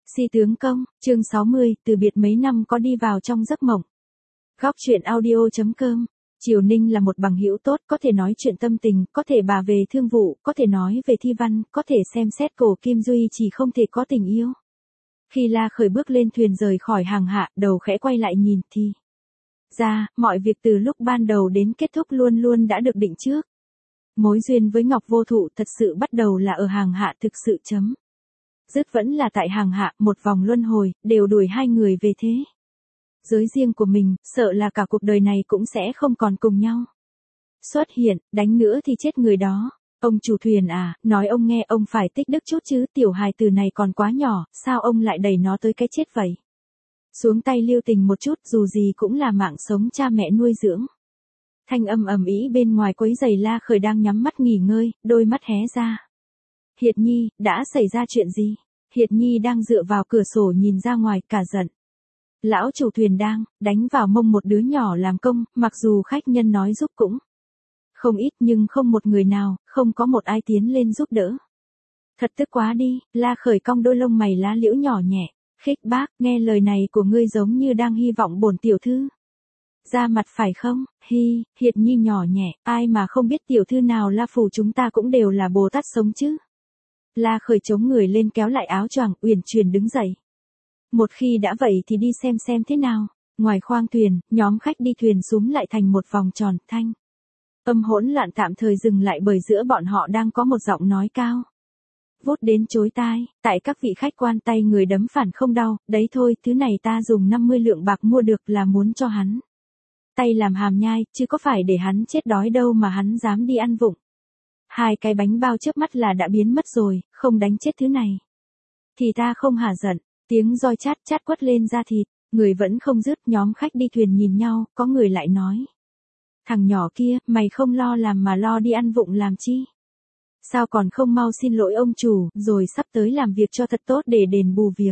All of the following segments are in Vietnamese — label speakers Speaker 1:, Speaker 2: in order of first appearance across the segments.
Speaker 1: Si tướng công, chương 60, từ biệt mấy năm có đi vào trong giấc mộng. Góc chuyện audio.com. Triều Ninh là một bằng hữu tốt, có thể nói chuyện tâm tình, có thể bà về thương vụ, có thể nói về thi văn, có thể xem xét cổ kim duy, chỉ không thể có tình yêu. Khi La Khởi bước lên thuyền rời khỏi hàng hạ, đầu khẽ quay lại nhìn thì ra, mọi việc từ lúc ban đầu đến kết thúc luôn luôn đã được định trước. Mối duyên với Ngọc Vô Thụ thật sự bắt đầu là ở hàng hạ, thực sự chấm dứt vẫn là tại hàng hạ, một vòng luân hồi, đều đuổi hai người về thế giới riêng của mình, sợ là cả cuộc đời này cũng sẽ không còn cùng nhau. Xuất hiện, đánh nữa thì chết người đó. Ông chủ thuyền à, nói ông nghe, ông phải tích đức chút chứ, tiểu hài từ này còn quá nhỏ, sao ông lại đẩy nó tới cái chết vậy? Xuống tay lưu tình một chút, dù gì cũng là mạng sống cha mẹ nuôi dưỡng. Thanh âm ầm ĩ bên ngoài quấy rầy La Khởi đang nhắm mắt nghỉ ngơi, đôi mắt hé ra. Hiệt Nhi, đã xảy ra chuyện gì? Hiệt Nhi đang dựa vào cửa sổ nhìn ra ngoài, cả giận. Lão chủ thuyền đang đánh vào mông một đứa nhỏ làm công, mặc dù khách nhân nói giúp cũng không ít nhưng không một người nào, không có một ai tiến lên giúp đỡ. Thật tức quá đi, La Khởi cong đôi lông mày lá liễu nhỏ nhẹ. Khích bác, nghe lời này của ngươi giống như đang hy vọng bổn tiểu thư ra mặt phải không? Hi, Hiệt Nhi nhỏ nhẹ, ai mà không biết tiểu thư nào La phủ chúng ta cũng đều là Bồ Tát sống chứ. La Khởi chống người lên kéo lại áo choàng, uyển chuyển đứng dậy. Một khi đã vậy thì đi xem thế nào. Ngoài khoang thuyền, nhóm khách đi thuyền súm lại thành một vòng tròn, thanh âm hỗn loạn tạm thời dừng lại bởi giữa bọn họ đang có một giọng nói cao vút đến chối tai, tại các vị khách quan tay người đấm phản không đau, đấy thôi, thứ này ta dùng 50 lượng bạc mua được là muốn cho hắn tay làm hàm nhai, chứ có phải để hắn chết đói đâu mà hắn dám đi ăn vụng. Hai cái bánh bao trước mắt là đã biến mất rồi, không đánh chết thứ này thì ta không hả giận. Tiếng roi chát chát quất lên da thịt, người vẫn không dứt, nhóm khách đi thuyền nhìn nhau, có người lại nói. Thằng nhỏ kia, mày không lo làm mà lo đi ăn vụng làm chi? Sao còn không mau xin lỗi ông chủ, rồi sắp tới làm việc cho thật tốt để đền bù việc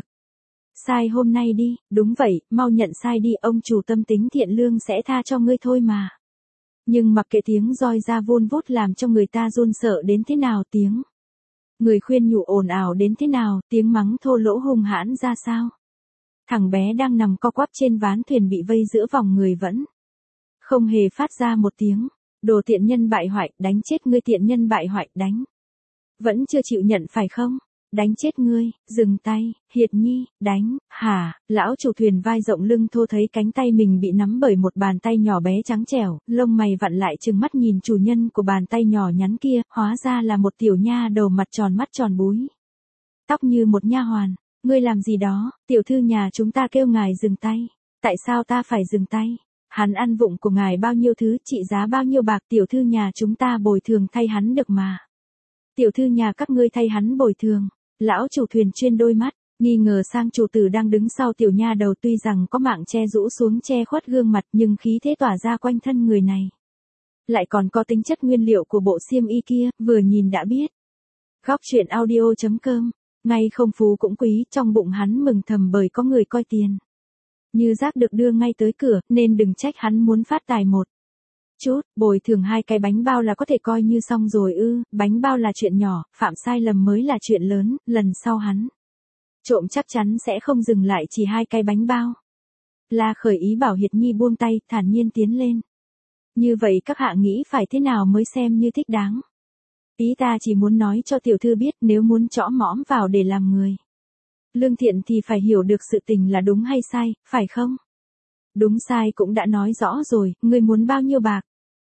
Speaker 1: sai hôm nay đi. Đúng vậy, mau nhận sai đi, ông chủ tâm tính thiện lương sẽ tha cho ngươi thôi mà. Nhưng mặc kệ tiếng roi ra vun vút làm cho người ta run sợ đến thế nào, tiếng người khuyên nhủ ồn ào đến thế nào, tiếng mắng thô lỗ hung hãn ra sao. Thằng bé đang nằm co quắp trên ván thuyền bị vây giữa vòng người vẫn không hề phát ra một tiếng. Đồ tiện nhân bại hoại, đánh chết ngươi, tiện nhân bại hoại, đánh. Vẫn chưa chịu nhận phải không? Đánh chết ngươi, dừng tay, Hiệt Nhi, đánh, hả? Lão chủ thuyền vai rộng lưng thô thấy cánh tay mình bị nắm bởi một bàn tay nhỏ bé trắng trẻo, lông mày vặn lại trừng mắt nhìn chủ nhân của bàn tay nhỏ nhắn kia, hóa ra là một tiểu nha đầu mặt tròn mắt tròn búi. Tóc như một nha hoàn. Ngươi làm gì đó? Tiểu thư nhà chúng ta kêu ngài dừng tay. Tại sao ta phải dừng tay? Hắn ăn vụng của ngài bao nhiêu thứ, trị giá bao nhiêu bạc, tiểu thư nhà chúng ta bồi thường thay hắn được mà. Tiểu thư nhà các ngươi thay hắn bồi thường. Lão chủ thuyền chuyên đôi mắt, nghi ngờ sang chủ tử đang đứng sau tiểu nha đầu, tuy rằng có mạng che rũ xuống che khuất gương mặt nhưng khí thế tỏa ra quanh thân người này lại còn có tính chất nguyên liệu của bộ xiêm y kia, vừa nhìn đã biết. Góc chuyện audio.com. Ngay không phú cũng quý, trong bụng hắn mừng thầm bởi có người coi tiền như rác được đưa ngay tới cửa, nên đừng trách hắn muốn phát tài một chút, bồi thường 2 cái bánh bao là có thể coi như xong rồi ư? Bánh bao là chuyện nhỏ, phạm sai lầm mới là chuyện lớn, lần sau hắn trộm chắc chắn sẽ không dừng lại chỉ 2 cái bánh bao. La Khởi ý bảo Hiệt Nhi buông tay, thản nhiên tiến lên. Như vậy các hạ nghĩ phải thế nào mới xem như thích đáng? Ý ta chỉ muốn nói cho tiểu thư biết, nếu muốn trõ mõm vào để làm người lương thiện thì phải hiểu được sự tình là đúng hay sai, phải không? Đúng sai cũng đã nói rõ rồi, ngươi muốn bao nhiêu bạc?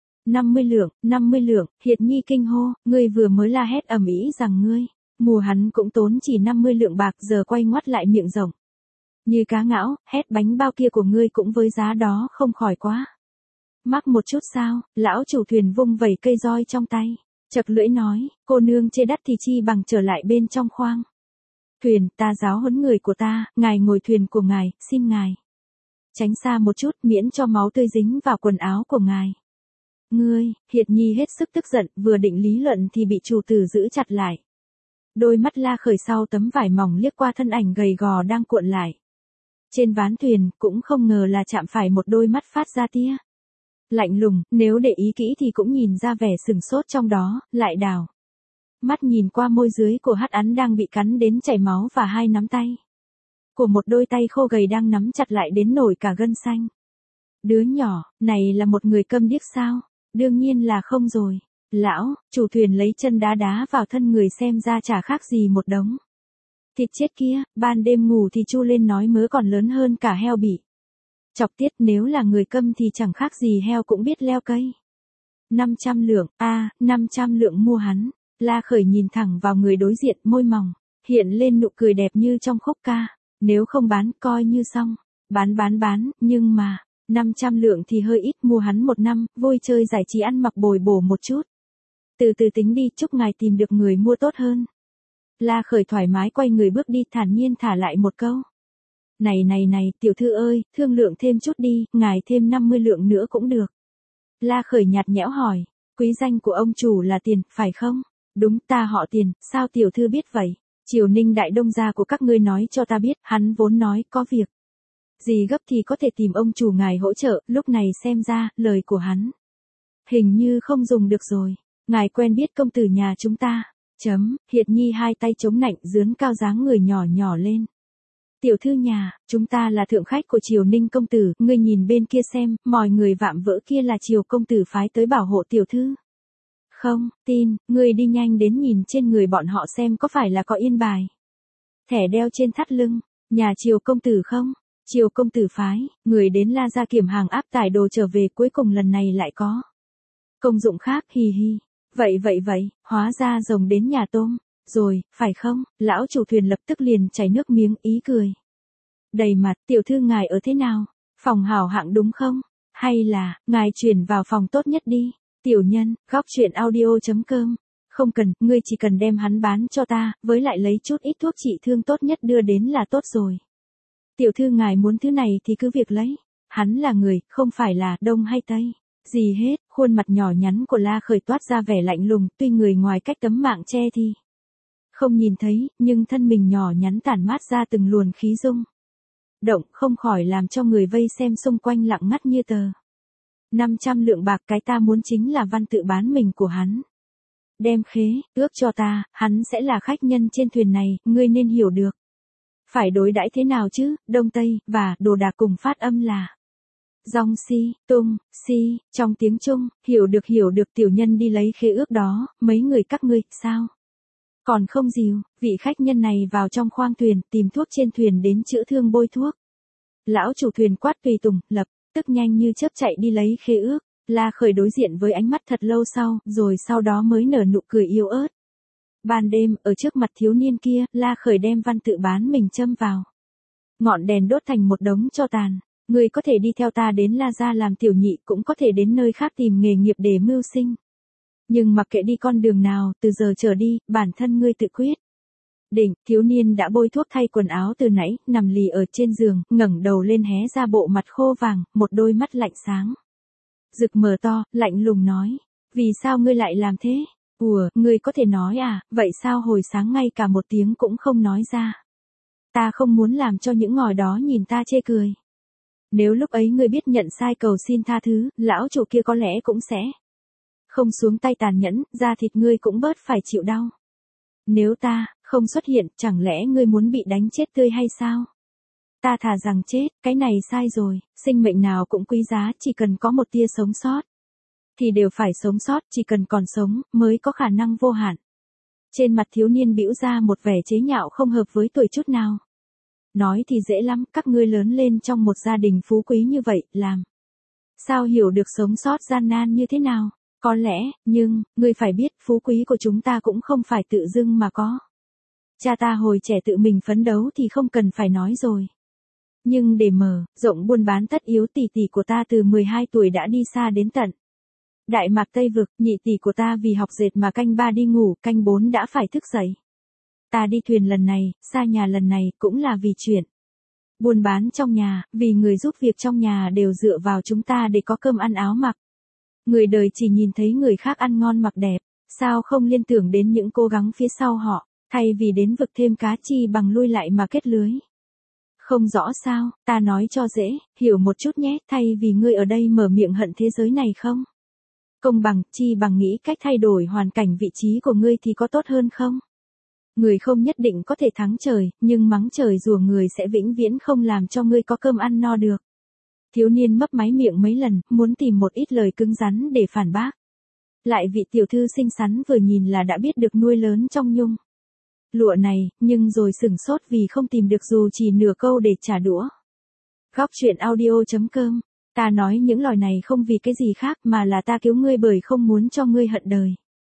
Speaker 1: 50 lượng, Hiệt Nhi kinh hô, ngươi vừa mới la hét ầm ĩ rằng ngươi mùa hắn cũng tốn chỉ 50 lượng bạc, giờ quay ngoắt lại miệng rộng như cá ngão, hét bánh bao kia của ngươi cũng với giá đó không khỏi quá mắc một chút sao? Lão chủ thuyền vung vẩy cây roi trong tay, chật lưỡi nói, cô nương chê đắt thì chi bằng trở lại bên trong khoang thuyền, ta giáo huấn người của ta, ngài ngồi thuyền của ngài, xin ngài tránh xa một chút, miễn cho máu tươi dính vào quần áo của ngài. Ngươi, Hiệt Nhi hết sức tức giận, vừa định lý luận thì bị chủ tử giữ chặt lại. Đôi mắt La Khởi sau tấm vải mỏng liếc qua thân ảnh gầy gò đang cuộn lại trên ván thuyền, cũng không ngờ là chạm phải một đôi mắt phát ra tia lạnh lùng, nếu để ý kỹ thì cũng nhìn ra vẻ sừng sốt trong đó, lại đảo mắt nhìn qua môi dưới của Hắc Ấn đang bị cắn đến chảy máu và 2 nắm tay của một đôi tay khô gầy đang nắm chặt lại đến nổi cả gân xanh. Đứa nhỏ, này là một người câm điếc sao? Đương nhiên là không rồi. Lão, chủ thuyền lấy chân đá đá vào thân người xem ra chả khác gì một đống thịt chết kia, ban đêm ngủ thì chu lên nói mớ còn lớn hơn cả heo bị chọc tiết, nếu là người câm thì chẳng khác gì heo cũng biết leo cây. 500 lượng, 500 lượng mua hắn. La Khởi nhìn thẳng vào người đối diện, môi mỏng hiện lên nụ cười đẹp như trong khúc ca. Nếu không bán, coi như xong. Bán, nhưng mà 500 lượng thì hơi ít, mua hắn 1 năm, vui chơi giải trí ăn mặc bồi bổ một chút. Từ từ tính đi, chúc ngài tìm được người mua tốt hơn. La Khởi thoải mái quay người bước đi, thản nhiên thả lại một câu. Này, tiểu thư ơi, thương lượng thêm chút đi, ngài thêm 50 lượng nữa cũng được. La Khởi nhạt nhẽo hỏi, quý danh của ông chủ là Tiền, phải không? Đúng, ta họ Tiền, sao tiểu thư biết vậy? Triều Ninh đại đông gia của các ngươi nói cho ta biết, hắn vốn nói có việc gì gấp thì có thể tìm ông chủ ngài hỗ trợ, lúc này xem ra, lời của hắn hình như không dùng được rồi. Ngài quen biết công tử nhà chúng ta. Hiệt Nhi hai tay chống nạnh dướn cao dáng người nhỏ nhỏ lên. Tiểu thư nhà, chúng ta là thượng khách của Triều Ninh công tử, ngươi nhìn bên kia xem, mọi người vạm vỡ kia là Triều công tử phái tới bảo hộ tiểu thư. Không, tin, ngươi đi nhanh đến nhìn trên người bọn họ xem có phải là có yên bài. Thẻ đeo trên thắt lưng, nhà Triều công tử không? Triều công tử phái, người đến La Gia kiểm hàng áp tải đồ trở về, cuối cùng lần này lại có công dụng khác, hì hì. Vậy, hóa ra rồng đến nhà tôm, rồi, phải không? Lão chủ thuyền lập tức liền chảy nước miếng, ý cười đầy mặt, tiểu thư ngài ở thế nào? Phòng hảo hạng đúng không? Hay là, ngài chuyển vào phòng tốt nhất đi. Tiểu nhân, góc truyện audio.com. Không cần, ngươi chỉ cần đem hắn bán cho ta, với lại lấy chút ít thuốc trị thương tốt nhất đưa đến là tốt rồi. Tiểu thư ngài muốn thứ này thì cứ việc lấy. Hắn là người, không phải là Đông hay Tây. Gì hết, khuôn mặt nhỏ nhắn của La Khởi toát ra vẻ lạnh lùng, tuy người ngoài cách tấm mạng che thì không nhìn thấy, nhưng thân mình nhỏ nhắn tản mát ra từng luồng khí rung động, không khỏi làm cho người vây xem xung quanh lặng ngắt như tờ. 500 lượng bạc, cái ta muốn chính là văn tự bán mình của hắn. Đem khế, ước cho ta, hắn sẽ là khách nhân trên thuyền này, ngươi nên hiểu được. Phải đối đãi thế nào chứ, Đông Tây, và, đồ đạc cùng phát âm là dong si, tung, si, trong tiếng Trung, hiểu được tiểu nhân đi lấy khế ước đó, mấy người các ngươi, sao? Còn không dìu, vị khách nhân này vào trong khoang thuyền, tìm thuốc trên thuyền đến chữa thương bôi thuốc. Lão chủ thuyền quát tùy tùng, lập tức nhanh như chớp chạy đi lấy khế ước. La Khởi đối diện với ánh mắt thật lâu sau, rồi sau đó mới nở nụ cười yếu ớt. Ban đêm, ở trước mặt thiếu niên kia, La Khởi đem văn tự bán mình châm vào ngọn đèn đốt thành một đống tro tàn. Ngươi có thể đi theo ta đến La Gia làm tiểu nhị, cũng có thể đến nơi khác tìm nghề nghiệp để mưu sinh. Nhưng mặc kệ đi con đường nào, từ giờ trở đi, bản thân ngươi tự quyết. Định, thiếu niên đã bôi thuốc thay quần áo từ nãy, nằm lì ở trên giường, ngẩng đầu lên hé ra bộ mặt khô vàng, một đôi mắt lạnh sáng rực mở to, lạnh lùng nói. Vì sao ngươi lại làm thế? Ngươi có thể nói à, vậy sao hồi sáng ngay cả một tiếng cũng không nói ra? Ta không muốn làm cho những ngòi đó nhìn ta chê cười. Nếu lúc ấy ngươi biết nhận sai cầu xin tha thứ, lão chủ kia có lẽ cũng sẽ không xuống tay tàn nhẫn, da thịt ngươi cũng bớt phải chịu đau. Nếu ta không xuất hiện, chẳng lẽ ngươi muốn bị đánh chết tươi hay sao? Ta thà rằng chết, cái này sai rồi, sinh mệnh nào cũng quý giá, chỉ cần có một tia sống sót thì đều phải sống sót, chỉ cần còn sống mới có khả năng vô hạn. Trên mặt thiếu niên bĩu ra một vẻ chế nhạo không hợp với tuổi chút nào. Nói thì dễ lắm, các ngươi lớn lên trong một gia đình phú quý như vậy, làm sao hiểu được sống sót gian nan như thế nào? Có lẽ, nhưng, ngươi phải biết, phú quý của chúng ta cũng không phải tự dưng mà có. Cha ta hồi trẻ tự mình phấn đấu thì không cần phải nói rồi. Nhưng để mở rộng buôn bán tất yếu, tỷ tỷ của ta từ 12 tuổi đã đi xa đến tận Đại Mạc Tây Vực, nhị tỷ của ta vì học dệt mà canh 3 đi ngủ, canh 4 đã phải thức dậy. Ta đi thuyền lần này, xa nhà lần này, cũng là vì chuyện buôn bán trong nhà, vì người giúp việc trong nhà đều dựa vào chúng ta để có cơm ăn áo mặc. Người đời chỉ nhìn thấy người khác ăn ngon mặc đẹp, sao không liên tưởng đến những cố gắng phía sau họ, thay vì đến vực thêm cá chi bằng lui lại mà kết lưới. Không rõ sao, ta nói cho dễ, hiểu một chút nhé, thay vì ngươi ở đây mở miệng hận thế giới này không? Công bằng, chi bằng nghĩ cách thay đổi hoàn cảnh vị trí của ngươi thì có tốt hơn không? Người không nhất định có thể thắng trời, nhưng mắng trời rủa người sẽ vĩnh viễn không làm cho ngươi có cơm ăn no được. Thiếu niên mấp máy miệng mấy lần, muốn tìm một ít lời cứng rắn để phản bác. Lại vị tiểu thư xinh xắn vừa nhìn là đã biết được nuôi lớn trong nhung lụa này, nhưng rồi sửng sốt vì không tìm được dù chỉ nửa câu để trả đũa. Góc truyện audio.com. Ta nói những lời này không vì cái gì khác mà là ta cứu ngươi bởi không muốn cho ngươi hận đời.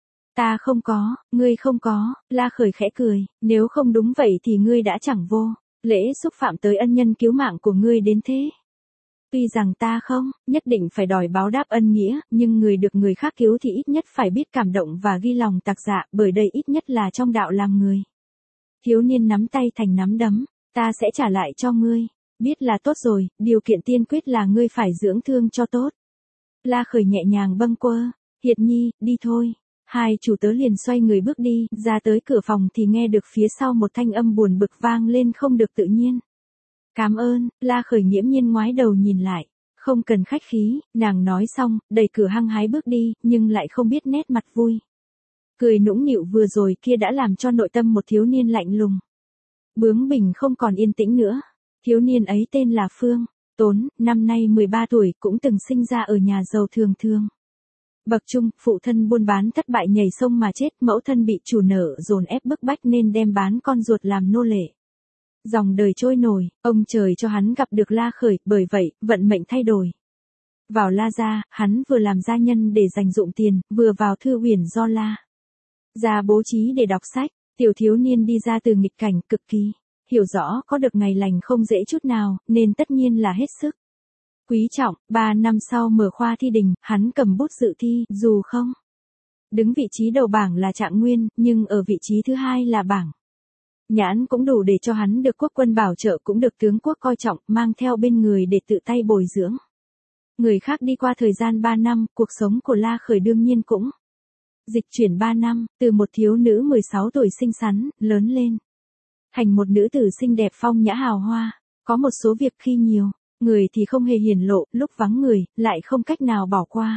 Speaker 1: Ta không có, ngươi không có, La Khởi khẽ cười, nếu không đúng vậy thì ngươi đã chẳng vô lễ xúc phạm tới ân nhân cứu mạng của ngươi đến thế. Tuy rằng ta không nhất định phải đòi báo đáp ân nghĩa, nhưng người được người khác cứu thì ít nhất phải biết cảm động và ghi lòng tạc dạ, bởi đây ít nhất là trong đạo làm người. Thiếu niên nắm tay thành nắm đấm, ta sẽ trả lại cho ngươi. Biết là tốt rồi, điều kiện tiên quyết là ngươi phải dưỡng thương cho tốt. La Khởi nhẹ nhàng bâng quơ, Hiệt Nhi, đi thôi. Hai chủ tớ liền xoay người bước đi, ra tới cửa phòng thì nghe được phía sau một thanh âm buồn bực vang lên không được tự nhiên. Cảm ơn, La Khởi nghiễm nhiên ngoái đầu nhìn lại. Không cần khách khí, nàng nói xong, đẩy cửa hăng hái bước đi, nhưng lại không biết nét mặt vui. Cười nũng nịu vừa rồi kia đã làm cho nội tâm một thiếu niên lạnh lùng. Bướng bỉnh không còn yên tĩnh nữa. Thiếu niên ấy tên là Phương Tốn, năm nay 13 tuổi, cũng từng sinh ra ở nhà giàu thường thường. Bậc trung, phụ thân buôn bán thất bại nhảy sông mà chết, mẫu thân bị chủ nợ dồn ép bức bách nên đem bán con ruột làm nô lệ. Dòng đời trôi nổi, ông trời cho hắn gặp được La Khởi, bởi vậy, vận mệnh thay đổi. Vào La gia, hắn vừa làm gia nhân để dành dụm tiền, vừa vào thư uyển do La gia bố trí để đọc sách. Tiểu thiếu niên đi ra từ nghịch cảnh cực kỳ hiểu rõ có được ngày lành không dễ chút nào, nên tất nhiên là hết sức quý trọng. 3 năm sau mở khoa thi đình, hắn cầm bút dự thi, dù không đứng vị trí đầu bảng là trạng nguyên, nhưng ở vị trí thứ hai là bảng nhãn cũng đủ để cho hắn được quốc quân bảo trợ, cũng được tướng quốc coi trọng, mang theo bên người để tự tay bồi dưỡng. Người khác đi qua thời gian 3 năm, cuộc sống của La Khởi đương nhiên cũng dịch chuyển 3 năm, từ một thiếu nữ 16 tuổi xinh xắn, lớn lên thành một nữ tử xinh đẹp phong nhã hào hoa. Có một số việc khi nhiều người thì không hề hiển lộ, lúc vắng người, lại không cách nào bỏ qua.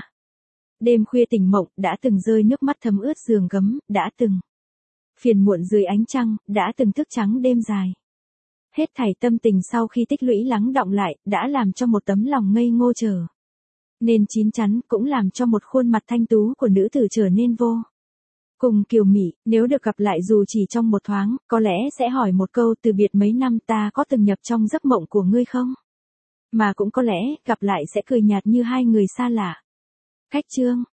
Speaker 1: Đêm khuya tỉnh mộng, đã từng rơi nước mắt thấm ướt giường gấm, đã từng phiền muộn dưới ánh trăng, đã từng thức trắng đêm dài. Hết thảy tâm tình sau khi tích lũy lắng đọng lại, đã làm cho một tấm lòng ngây ngô trở nên chín chắn, cũng làm cho một khuôn mặt thanh tú của nữ tử trở nên vô cùng kiều mị. Nếu được gặp lại dù chỉ trong một thoáng, có lẽ sẽ hỏi một câu từ biệt mấy năm ta có từng nhập trong giấc mộng của ngươi không? Mà cũng có lẽ, gặp lại sẽ cười nhạt như hai người xa lạ. Cách chương